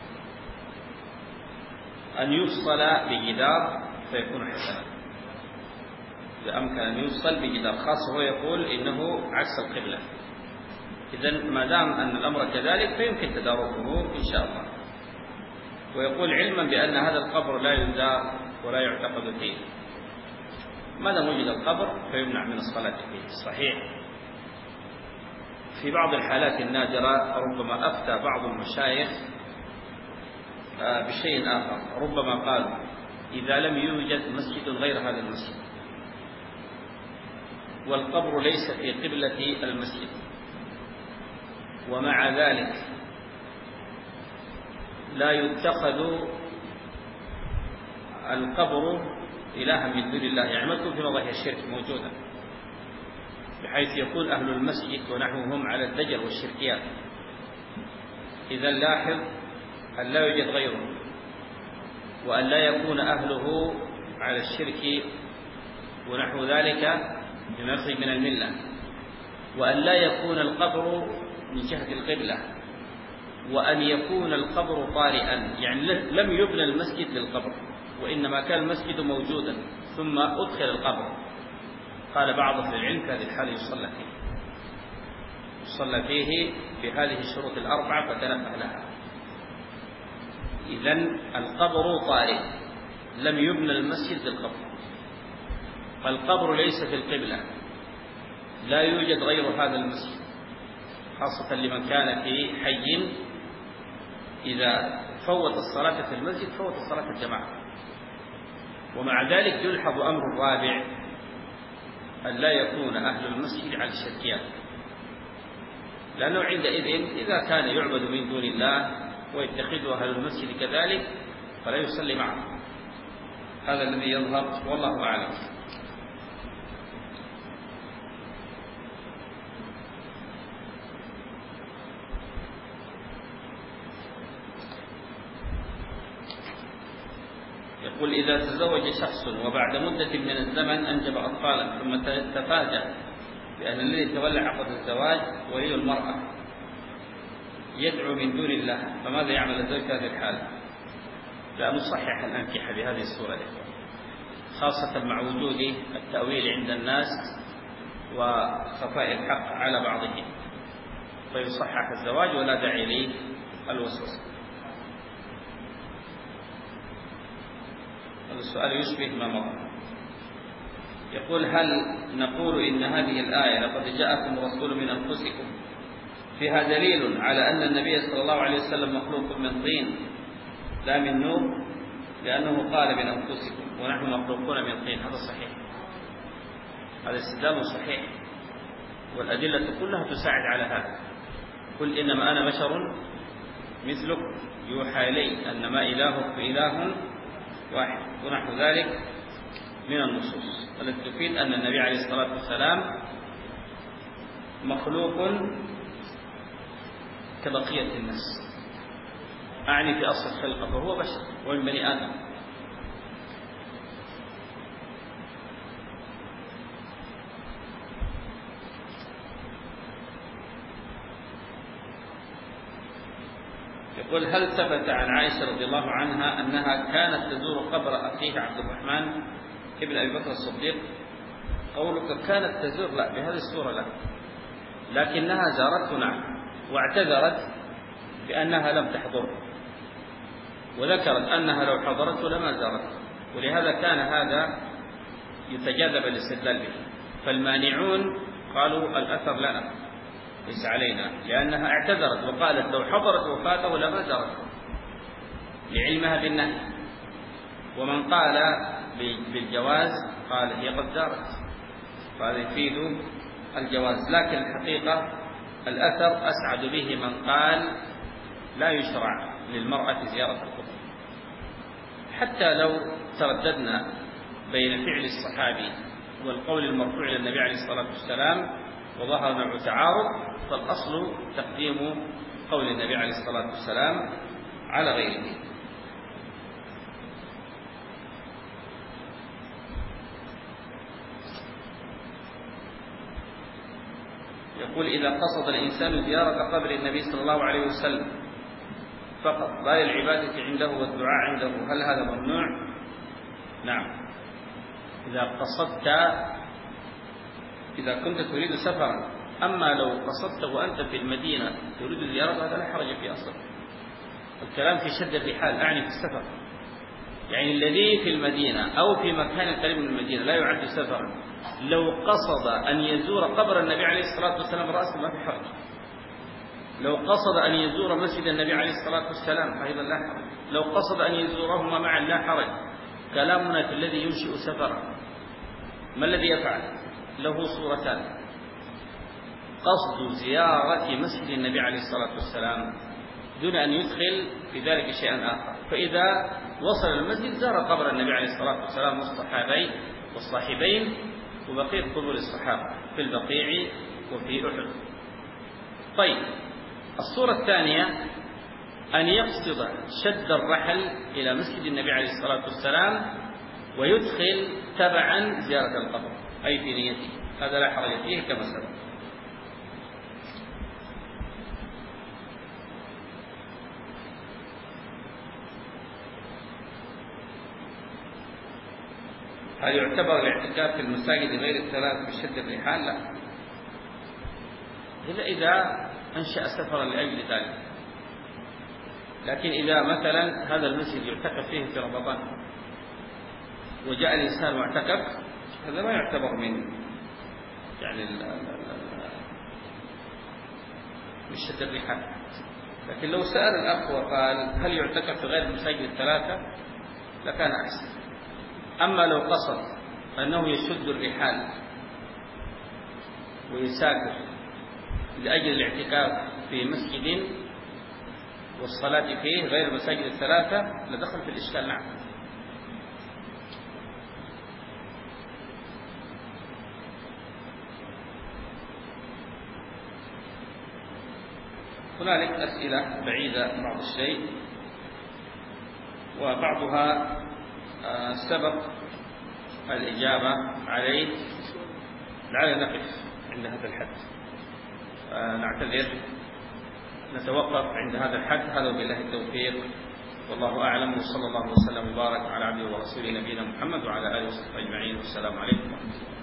أن يفصل بجدار فيكون حسنا، إذا أمكن أن يفصل بجدار خاص، هو يقول إنه عكس القبلة، إذن ما دام أن الأمر كذلك فيمكن تداركه إن شاء الله. ويقول علما بأن هذا القبر لا يزار ولا يعتقد فيه. ما دام وجد القبر فيمنع من الصلاة فيه. صحيح في بعض الحالات النادرة ربما أفتى بعض المشايخ بشيء آخر، ربما قال إذا لم يوجد مسجد غير هذا المسجد والقبر ليس في قبلة المسجد، ومع ذلك لا يتخذ القبر إلها من دون الله، يعني ما تكون في مظاهر الشرك موجودة، بحيث يكون أهل المسجد ونحوهم على الدجل والشركيات. إذا لاحظ أن لا يوجد غيره، وأن لا يكون أهله على الشرك ونحو ذلك بما يخرج من الملة، وأن لا يكون القبر من جهة القبلة، وأن يكون القبر طارئا، يعني لم يبنى المسجد للقبر وإنما كان المسجد موجودا ثم أدخل القبر. قال بعض أهل العلم في هذه الحالة يصلى فيه يصلى فيه بهذه الشروط الأربعة فتنبه لها. إذن القبر طارئ، لم يبنى المسجد للقبر، فالقبر ليس في القبلة، لا يوجد غير هذا المسجد، خاصة لمن كان في حي إذا فوت الصلاة في المسجد فوت الصلاة الجماعة. ومع ذلك يلحظ أمر الرابع أن لا يكون أهل المسجد على الشركيات، لأنه عندئذ إذا كان يعبد من دون الله ويتخذه أهل المسجد كذلك فلا يصلي معه. هذا الذي يظهر والله أعلم. يقول إذا تزوج شخص وبعد مدة من الزمن أنجب أطفالا ثم تفاجأ بأن الذي تولى عقد الزواج ولي المرأة يدعو من دون الله، فماذا يعمل الزوج في هذه الحالة؟ لا نصحح الأنكحة بهذه الصورة، خاصة مع وجود التأويل عند الناس وخفاء الحق على بعضهم، فيصحح الزواج ولا داعي للوسوسة. هذا السؤال يشبه ما مضى. يقول هل نقول إن هذه الآية لقد جاءكم رسول من أنفسكم فيها دليل على أن النبي صلى الله عليه وسلم مخلوق من طين لا من نور، لأنه قال من أنفسكم ونحن مخلوقون من طين؟ هذا صحيح، هذا استدلال صحيح، والأدلة كلها تساعد على هذا. قل إنما أنا بشر مثلك يوحى إلي أنما إلهكم إله واحد، ونحو ذلك من النصوص التي تفيد أن النبي عليه الصلاة والسلام مخلوق كبقية الناس، أعني في أصل الخلقة، فهو بشر ومن بني آدم. يقول هل ثبت عن عائشة رضي الله عنها أنها كانت تزور قبر أخيها عبد الرحمن ابن أبي بكر الصديق؟ قولك كانت تزور، لا بهذه الصورة لا، لكنها زارته نعم، واعتذرت بأنها لم تحضر، وذكرت أنها لو حضرته لما زارته، ولهذا كان هذا يتجاذب الاستدلال به. فالمانعون قالوا الأثر لنا ليس علينا، لأنها اعتذرت وقالت لو حضرت وفاته لما زارته لعلمها بالنهي. ومن قال بالجواز قال هي قد زارت، فهذا يفيد الجواز. لكن الحقيقة الأثر أسعد به من قال لا يشرع للمرأة زيارة القبور، حتى لو ترددنا بين فعل الصحابي والقول المرفوع إلى النبي عليه الصلاة والسلام وظهر نوع تعارض، فالأصل تقديم قول النبي عليه الصلاة والسلام على غيره. يقول إذا قصد الإنسان زيارة قبر النبي صلى الله عليه وسلم فقط لا للعبادة عنده والدعاء عنده، هل هذا ممنوع؟ نعم، إذا قصدت إذا كنت تريد سفرا، أما لو قصدت وأنت في المدينة تريد زيارة هذا لا حرج في أصل، الكلام في شد الرحال، أعني في السفر، يعني الذي في المدينة أو في مكان قريب من المدينة لا يعد سفرا، لو قصد أن يزور قبر النبي عليه الصلاة والسلام رأسا ما في حرج، لو قصد أن يزور مسجد النبي عليه الصلاة والسلام فأيضا لا حرج، لو قصد أن يزورهما معا لا حرج. كلامنا في الذي ينشئ سفرا، ما الذي يفعل؟ له صورتان: قصد زيارة مسجد النبي عليه الصلاة والسلام دون أن يدخل في ذلك شيئا آخر، فإذا وصل المسجد زار قبر النبي عليه الصلاة والسلام والصحابين والصاحبين وبقية قبور الصحابة في البقيع وفي أحد. طيب، الصورة الثانية أن يقصد شد الرحل إلى مسجد النبي عليه الصلاة والسلام ويدخل تبعا زيارة القبر، أي في نيته، هذا لا حرج فيه كما سبق. هل يعتبر الاعتكاف في المساجد غير الثلاث بشد الرحال؟ لا، إلا إذا أنشأ سفرا لأجل ذلك. لكن إذا مثلا هذا المسجد يعتكف فيه في رمضان وجاء الإنسان واعتكف، هذا ما يعتبر من يعني من شد الرحال. لكن لو سأل الأخ وقال هل يعتكف في غير المساجد الثلاثة لكان أحسن. أما لو قصد أنه يشد الرحال ويسافر لأجل الاعتكاف في مسجد والصلاة فيه غير المساجد الثلاثة لدخل في الإشكال. نعم. هنالك أسئلة بعيدة بعض الشيء وبعضها سبق الإجابة عليه، لعلنا نقف عند هذا الحد، نعتذر، نتوقف عند هذا الحد. هذا بالله التوفيق، والله أعلم، وصلى الله وسلم وبارك على عبده ورسوله نبينا محمد وعلى آله وصحبه أجمعين، والسلام عليكم ورحمة الله.